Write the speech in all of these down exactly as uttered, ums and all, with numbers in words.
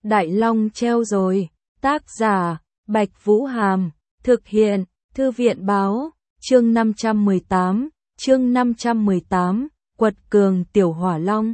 Đại Long treo rồi. Tác giả, Bạch Vũ Hàm. Thực hiện, Thư viện Báo. Chương năm trăm mười tám. Chương năm trăm mười tám. Quật cường Tiểu Hỏa Long.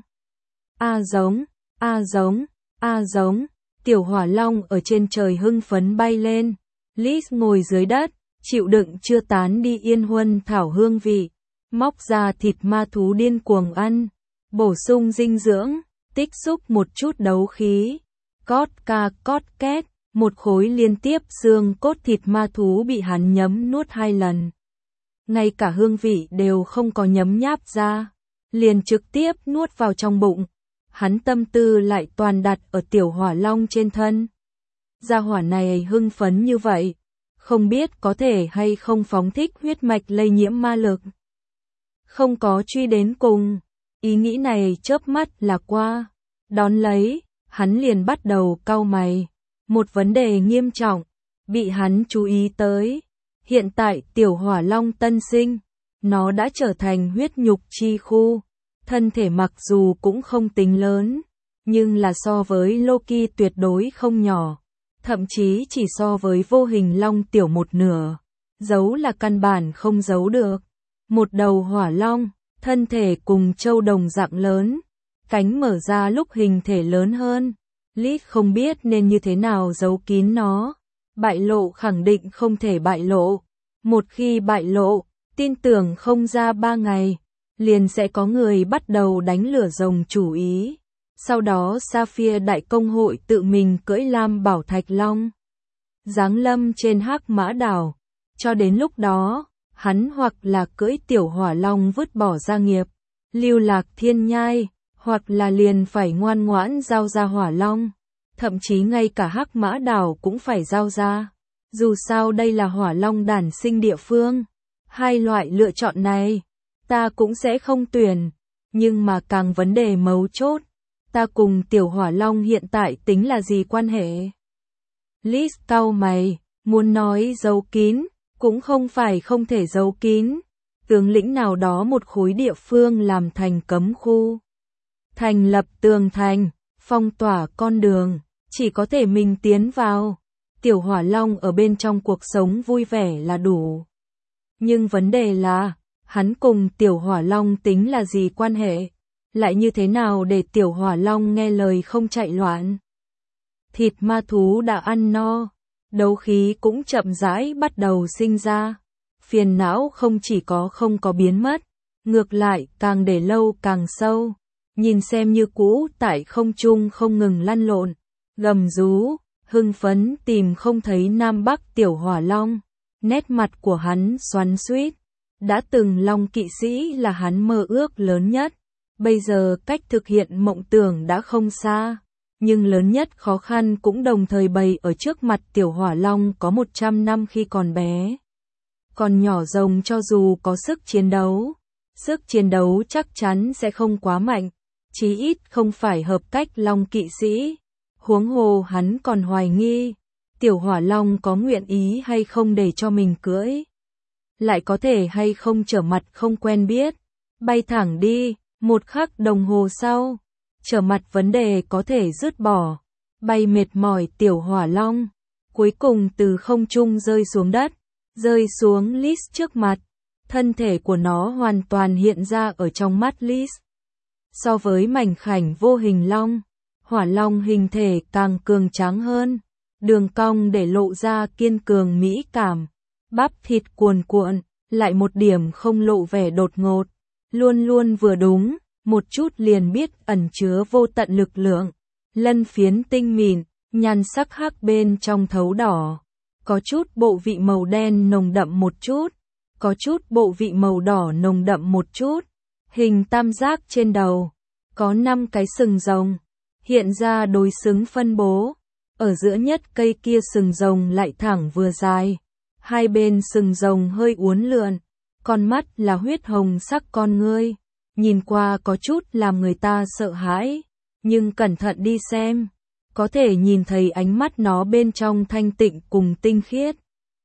A giống, a giống, a giống. Tiểu Hỏa Long ở trên trời hưng phấn bay lên. Liz ngồi dưới đất, chịu đựng chưa tán đi yên huân thảo hương vị. Móc ra thịt ma thú điên cuồng ăn. Bổ sung dinh dưỡng, tích xúc một chút đấu khí. Cót ca cót két, một khối liên tiếp xương cốt thịt ma thú bị hắn nhấm nuốt hai lần. Ngay cả hương vị đều không có nhấm nháp ra, liền trực tiếp nuốt vào trong bụng. Hắn tâm tư lại toàn đặt ở Tiểu Hỏa Long trên thân. Gia hỏa này hưng phấn như vậy, không biết có thể hay không phóng thích huyết mạch lây nhiễm ma lực. Không có truy đến cùng, ý nghĩ này chớp mắt là qua. Đón lấy, hắn liền bắt đầu cau mày. Một vấn đề nghiêm trọng, bị hắn chú ý tới. Hiện tại Tiểu Hỏa Long tân sinh, nó đã trở thành huyết nhục chi khu. Thân thể mặc dù cũng không tính lớn, nhưng là so với Loki tuyệt đối không nhỏ. Thậm chí chỉ so với vô hình long tiểu một nửa. Giấu là căn bản không giấu được. Một đầu hỏa long, thân thể cùng châu đồng dạng lớn. Cánh mở ra lúc hình thể lớn hơn. Liz không biết nên như thế nào giấu kín nó. Bại lộ khẳng định không thể bại lộ. Một khi bại lộ, tin tưởng không ra ba ngày, liền sẽ có người bắt đầu đánh lửa rồng chủ ý. Sau đó Sapphire Đại Công hội tự mình cưỡi Lam Bảo Thạch Long. Giáng lâm trên Hắc Mã Đảo. Cho đến lúc đó, hắn hoặc là cưỡi Tiểu Hỏa Long vứt bỏ gia nghiệp, lưu lạc thiên nhai, hoặc là liền phải ngoan ngoãn giao ra Hỏa Long. Thậm chí ngay cả Hắc Mã Đảo cũng phải giao ra. Dù sao đây là Hỏa Long đản sinh địa phương. Hai loại lựa chọn này, ta cũng sẽ không tuyển. Nhưng mà càng vấn đề mấu chốt, ta cùng Tiểu Hỏa Long hiện tại tính là gì quan hệ? Liz cau mày, muốn nói giấu kín, cũng không phải không thể giấu kín. Tướng lĩnh nào đó một khối địa phương làm thành cấm khu. Thành lập tường thành, phong tỏa con đường, chỉ có thể mình tiến vào. Tiểu Hỏa Long ở bên trong cuộc sống vui vẻ là đủ. Nhưng vấn đề là, hắn cùng Tiểu Hỏa Long tính là gì quan hệ? Lại như thế nào để Tiểu Hỏa Long nghe lời không chạy loạn? Thịt ma thú đã ăn no, đấu khí cũng chậm rãi bắt đầu sinh ra. Phiền não không chỉ có không có biến mất, ngược lại càng để lâu càng sâu. Nhìn xem như cũ tại không trung không ngừng lăn lộn, gầm rú, hưng phấn tìm không thấy Nam Bắc Tiểu Hỏa Long. Nét mặt của hắn xoắn xuýt. Đã từng Long kỵ sĩ là hắn mơ ước lớn nhất. Bây giờ cách thực hiện mộng tưởng đã không xa. Nhưng lớn nhất khó khăn cũng đồng thời bày ở trước mặt Tiểu Hỏa Long có một trăm năm khi còn bé. Còn nhỏ rồng cho dù có sức chiến đấu, sức chiến đấu chắc chắn sẽ không quá mạnh. Chí ít không phải hợp cách Long kỵ sĩ. Huống hồ hắn còn hoài nghi, Tiểu Hỏa Long có nguyện ý hay không để cho mình cưỡi. Lại có thể hay không trở mặt không quen biết. Bay thẳng đi, một khắc đồng hồ sau, trở mặt vấn đề có thể dứt bỏ. Bay mệt mỏi Tiểu Hỏa Long, cuối cùng từ không trung rơi xuống đất, rơi xuống Liz trước mặt. Thân thể của nó hoàn toàn hiện ra ở trong mắt Liz. So với mảnh khảnh vô hình long, Hỏa Long hình thể càng cường tráng hơn, đường cong để lộ ra kiên cường mỹ cảm, bắp thịt cuồn cuộn, lại một điểm không lộ vẻ đột ngột, luôn luôn vừa đúng, một chút liền biết ẩn chứa vô tận lực lượng, lân phiến tinh mịn, nhan sắc hắc bên trong thấu đỏ, có chút bộ vị màu đen nồng đậm một chút, có chút bộ vị màu đỏ nồng đậm một chút, hình tam giác trên đầu, có năm cái sừng rồng, hiện ra đối xứng phân bố, ở giữa nhất cây kia sừng rồng lại thẳng vừa dài, hai bên sừng rồng hơi uốn lượn, con mắt là huyết hồng sắc con ngươi, nhìn qua có chút làm người ta sợ hãi, nhưng cẩn thận đi xem, có thể nhìn thấy ánh mắt nó bên trong thanh tịnh cùng tinh khiết.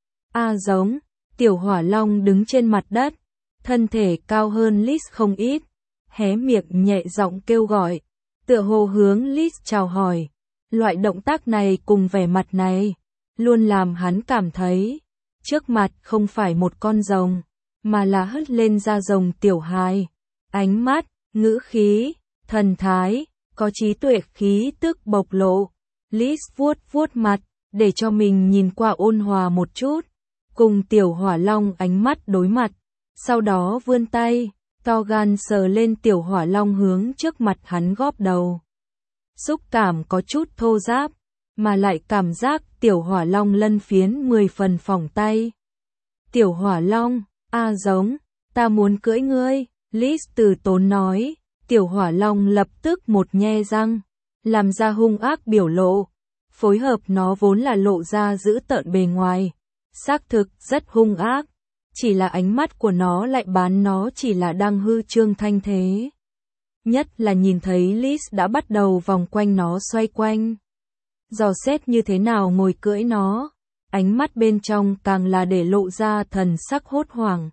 A giống, Tiểu Hỏa Long đứng trên mặt đất, thân thể cao hơn Liz không ít, hé miệng nhẹ giọng kêu gọi, tựa hồ hướng Liz chào hỏi. Loại động tác này cùng vẻ mặt này, luôn làm hắn cảm thấy, trước mặt không phải một con rồng, mà là hất lên da rồng tiểu hài. Ánh mắt, ngữ khí, thần thái, có trí tuệ khí tức bộc lộ. Liz vuốt vuốt mặt, để cho mình nhìn qua ôn hòa một chút, cùng tiểu hỏa long ánh mắt đối mặt, sau đó vươn tay, to gan sờ lên tiểu hỏa long hướng trước mặt hắn góp đầu. Xúc cảm có chút thô ráp, mà lại cảm giác tiểu hỏa long lân phiến mười phần phỏng tay. Tiểu hỏa long, a giống, ta muốn cưỡi ngươi, Liz từ tốn nói, tiểu hỏa long lập tức một nhe răng, làm ra hung ác biểu lộ, phối hợp nó vốn là lộ ra dữ tợn bề ngoài, xác thực rất hung ác, chỉ là ánh mắt của nó lại bán nó chỉ là đang hư trương thanh thế. Nhất là nhìn thấy Liz đã bắt đầu vòng quanh nó xoay quanh, dò xét như thế nào ngồi cưỡi nó, ánh mắt bên trong càng là để lộ ra thần sắc hốt hoảng.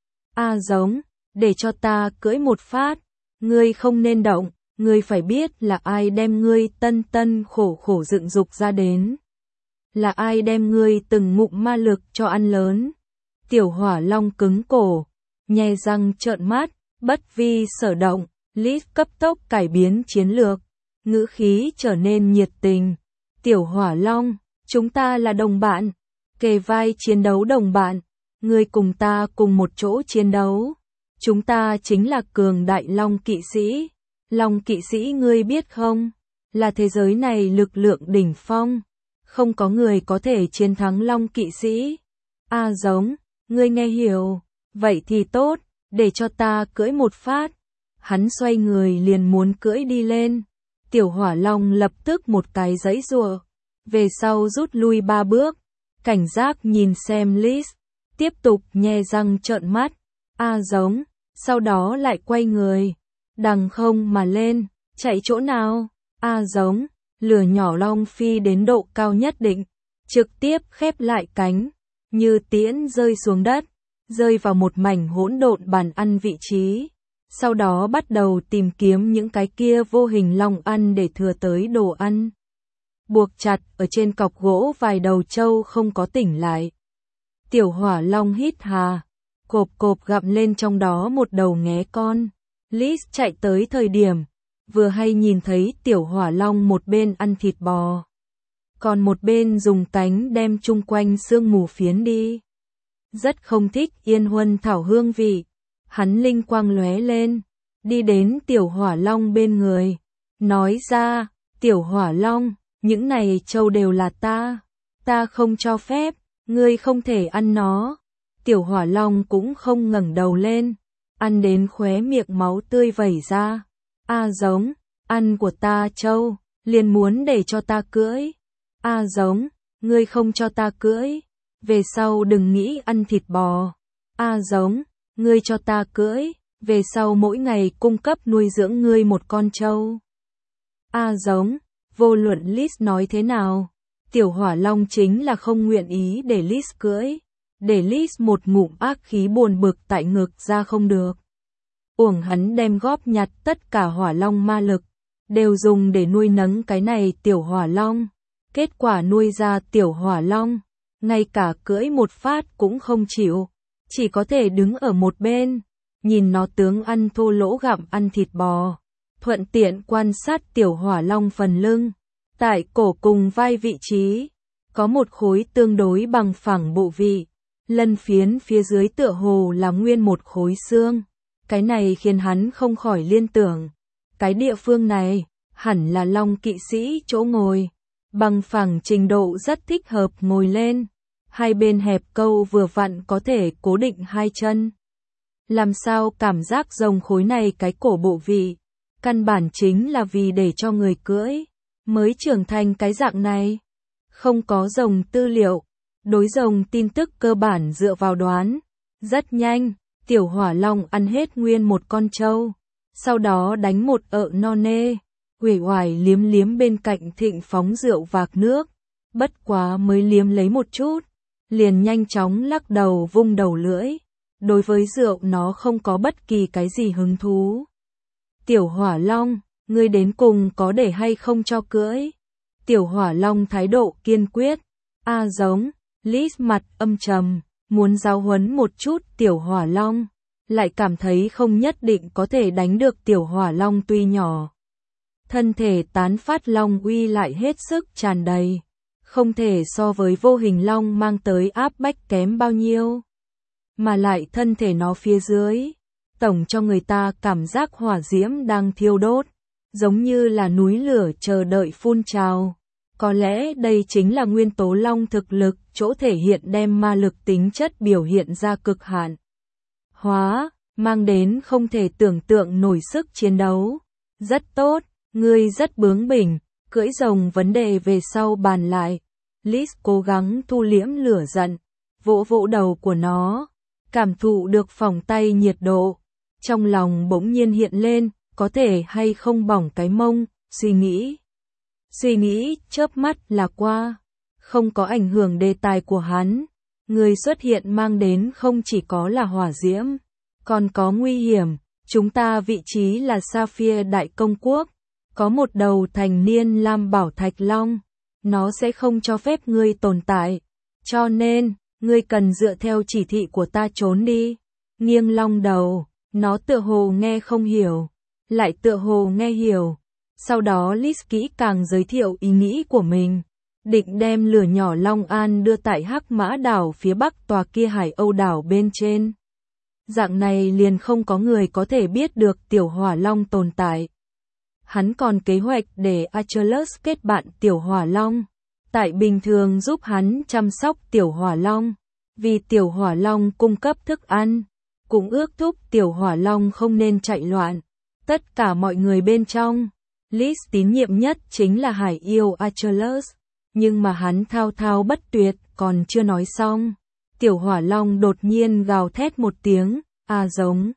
A giống, để cho ta cưỡi một phát, ngươi không nên động, ngươi phải biết là ai đem ngươi tân tân khổ khổ dựng dục ra đến. Là ai đem ngươi từng ngụm ma lực cho ăn lớn. Tiểu hỏa long cứng cổ, nhe răng trợn mắt, bất vi sở động, Liz cấp tốc cải biến chiến lược, ngữ khí trở nên nhiệt tình. Tiểu hỏa long, chúng ta là đồng bạn, kề vai chiến đấu đồng bạn, ngươi cùng ta cùng một chỗ chiến đấu. Chúng ta chính là cường đại long kỵ sĩ. Long kỵ sĩ ngươi biết không, là thế giới này lực lượng đỉnh phong, không có người có thể chiến thắng long kỵ sĩ. A giống, ngươi nghe hiểu, vậy thì tốt, để cho ta cưỡi một phát. Hắn xoay người liền muốn cưỡi đi lên, tiểu hỏa long lập tức một cái giãy giụa, về sau rút lui ba bước, cảnh giác nhìn xem Liz, tiếp tục nhe răng trợn mắt. A giống, sau đó lại quay người, đằng không mà lên, chạy chỗ nào? A giống, lửa nhỏ long phi đến độ cao nhất định, trực tiếp khép lại cánh, như tiễn rơi xuống đất, rơi vào một mảnh hỗn độn bàn ăn vị trí. Sau đó bắt đầu tìm kiếm những cái kia vô hình long ăn để thừa tới đồ ăn. Buộc chặt ở trên cọc gỗ vài đầu trâu không có tỉnh lại. Tiểu hỏa long hít hà, cộp cộp gặm lên trong đó một đầu nghé con. Liz chạy tới thời điểm, vừa hay nhìn thấy tiểu hỏa long một bên ăn thịt bò, còn một bên dùng cánh đem chung quanh sương mù phiến đi. Rất không thích yên huân thảo hương vị, hắn linh quang lóe lên, đi đến tiểu hỏa long bên người, nói ra, tiểu hỏa long, những này trâu đều là ta, ta không cho phép, ngươi không thể ăn nó. Tiểu hỏa long cũng không ngẩng đầu lên, ăn đến khóe miệng máu tươi vẩy ra. A giống, ăn của ta trâu, liền muốn để cho ta cưỡi. A giống, ngươi không cho ta cưỡi, về sau đừng nghĩ ăn thịt bò. A giống, ngươi cho ta cưỡi, về sau mỗi ngày cung cấp nuôi dưỡng ngươi một con trâu. A giống, vô luận Liz nói thế nào, tiểu hỏa long chính là không nguyện ý để Liz cưỡi, để Liz một ngụm ác khí buồn bực tại ngực ra không được. Uổng hắn đem góp nhặt tất cả hỏa long ma lực, đều dùng để nuôi nấng cái này tiểu hỏa long. Kết quả nuôi ra tiểu hỏa long, ngay cả cưỡi một phát cũng không chịu, chỉ có thể đứng ở một bên, nhìn nó tướng ăn thô lỗ gặm ăn thịt bò, thuận tiện quan sát tiểu hỏa long phần lưng. Tại cổ cùng vai vị trí, có một khối tương đối bằng phẳng bộ vị, lân phiến phía dưới tựa hồ là nguyên một khối xương. Cái này khiến hắn không khỏi liên tưởng, cái địa phương này, hẳn là long kỵ sĩ chỗ ngồi, bằng phẳng trình độ rất thích hợp ngồi lên, hai bên hẹp câu vừa vặn có thể cố định hai chân. Làm sao cảm giác rồng khối này cái cổ bộ vị, căn bản chính là vì để cho người cưỡi, mới trưởng thành cái dạng này. Không có rồng tư liệu, đối rồng tin tức cơ bản dựa vào đoán, rất nhanh. Tiểu hỏa long ăn hết nguyên một con trâu, sau đó đánh một ợ no nê, uể oải liếm liếm bên cạnh thịnh phóng rượu vạc nước, bất quá mới liếm lấy một chút, liền nhanh chóng lắc đầu vung đầu lưỡi, đối với rượu nó không có bất kỳ cái gì hứng thú. Tiểu hỏa long, ngươi đến cùng có để hay không cho cưỡi? Tiểu Hỏa Long thái độ kiên quyết. A giống, Lis mặt âm trầm, muốn giáo huấn một chút Tiểu Hỏa Long, lại cảm thấy không nhất định có thể đánh được Tiểu Hỏa Long tuy nhỏ. Thân thể tán phát long uy lại hết sức tràn đầy, không thể so với vô hình long mang tới áp bách kém bao nhiêu. Mà lại thân thể nó phía dưới, tổng cho người ta cảm giác hỏa diễm đang thiêu đốt, giống như là núi lửa chờ đợi phun trào. Có lẽ đây chính là nguyên tố long thực lực, chỗ thể hiện đem ma lực tính chất biểu hiện ra cực hạn. Hóa, mang đến không thể tưởng tượng nổi sức chiến đấu. Rất tốt, ngươi rất bướng bỉnh, cưỡi rồng vấn đề về sau bàn lại. Lis cố gắng thu liễm lửa giận, vỗ vỗ đầu của nó, cảm thụ được phòng tay nhiệt độ. Trong lòng bỗng nhiên hiện lên, có thể hay không bỏng cái mông, suy nghĩ. Suy nghĩ chớp mắt là qua, không có ảnh hưởng đề tài của hắn. Người xuất hiện mang đến không chỉ có là hỏa diễm, còn có nguy hiểm. Chúng ta vị trí là Sapphire Đại Công Quốc, có một đầu thành niên lam bảo thạch long, nó sẽ không cho phép ngươi tồn tại, cho nên, ngươi cần dựa theo chỉ thị của ta trốn đi. Nghiêng long đầu, nó tựa hồ nghe không hiểu, lại tựa hồ nghe hiểu. Sau đó Lis kỹ càng giới thiệu ý nghĩ của mình, định đem lửa nhỏ Long An đưa tại Hắc Mã đảo phía bắc tòa kia Hải Âu đảo bên trên. Dạng này liền không có người có thể biết được Tiểu Hỏa Long tồn tại. Hắn còn kế hoạch để Achilles kết bạn Tiểu Hỏa Long, tại bình thường giúp hắn chăm sóc Tiểu Hỏa Long, vì Tiểu Hỏa Long cung cấp thức ăn, cũng ước thúc Tiểu Hỏa Long không nên chạy loạn. Tất cả mọi người bên trong, Lis tín nhiệm nhất chính là hải yêu Achilles, nhưng mà hắn thao thao bất tuyệt, còn chưa nói xong. Tiểu Hỏa Long đột nhiên gào thét một tiếng, a giống.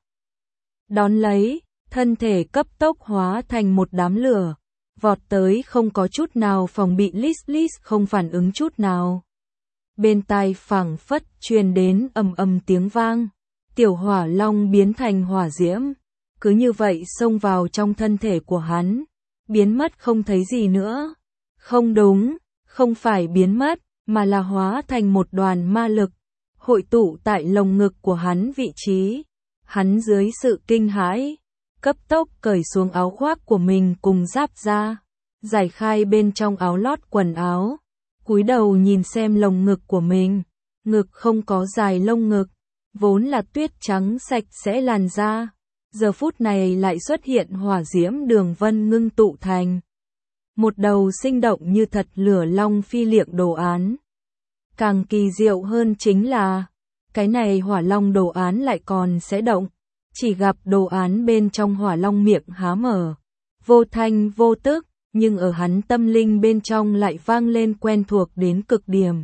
Đón lấy, thân thể cấp tốc hóa thành một đám lửa, vọt tới không có chút nào phòng bị. Lis Lis không phản ứng chút nào. Bên tai phảng phất truyền đến ầm ầm tiếng vang, Tiểu Hỏa Long biến thành hỏa diễm, cứ như vậy xông vào trong thân thể của hắn, biến mất không thấy gì nữa. Không đúng, không phải biến mất, mà là hóa thành một đoàn ma lực, hội tụ tại lồng ngực của hắn vị trí. Hắn dưới sự kinh hãi, cấp tốc cởi xuống áo khoác của mình cùng giáp da, giải khai bên trong áo lót quần áo, cúi đầu nhìn xem lồng ngực của mình. Ngực không có dài lông ngực, vốn là tuyết trắng sạch sẽ làn da, giờ phút này lại xuất hiện hỏa diễm đường vân ngưng tụ thành một đầu sinh động như thật lửa long phi liệng đồ án. Càng kỳ diệu hơn chính là, cái này hỏa long đồ án lại còn sẽ động, chỉ gặp đồ án bên trong hỏa long miệng há mở, vô thanh vô tức, nhưng ở hắn tâm linh bên trong lại vang lên quen thuộc đến cực điểm.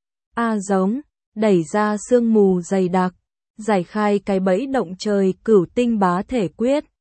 A giống, đẩy ra sương mù dày đặc, giải khai cái bẫy động trời cửu tinh bá thể quyết,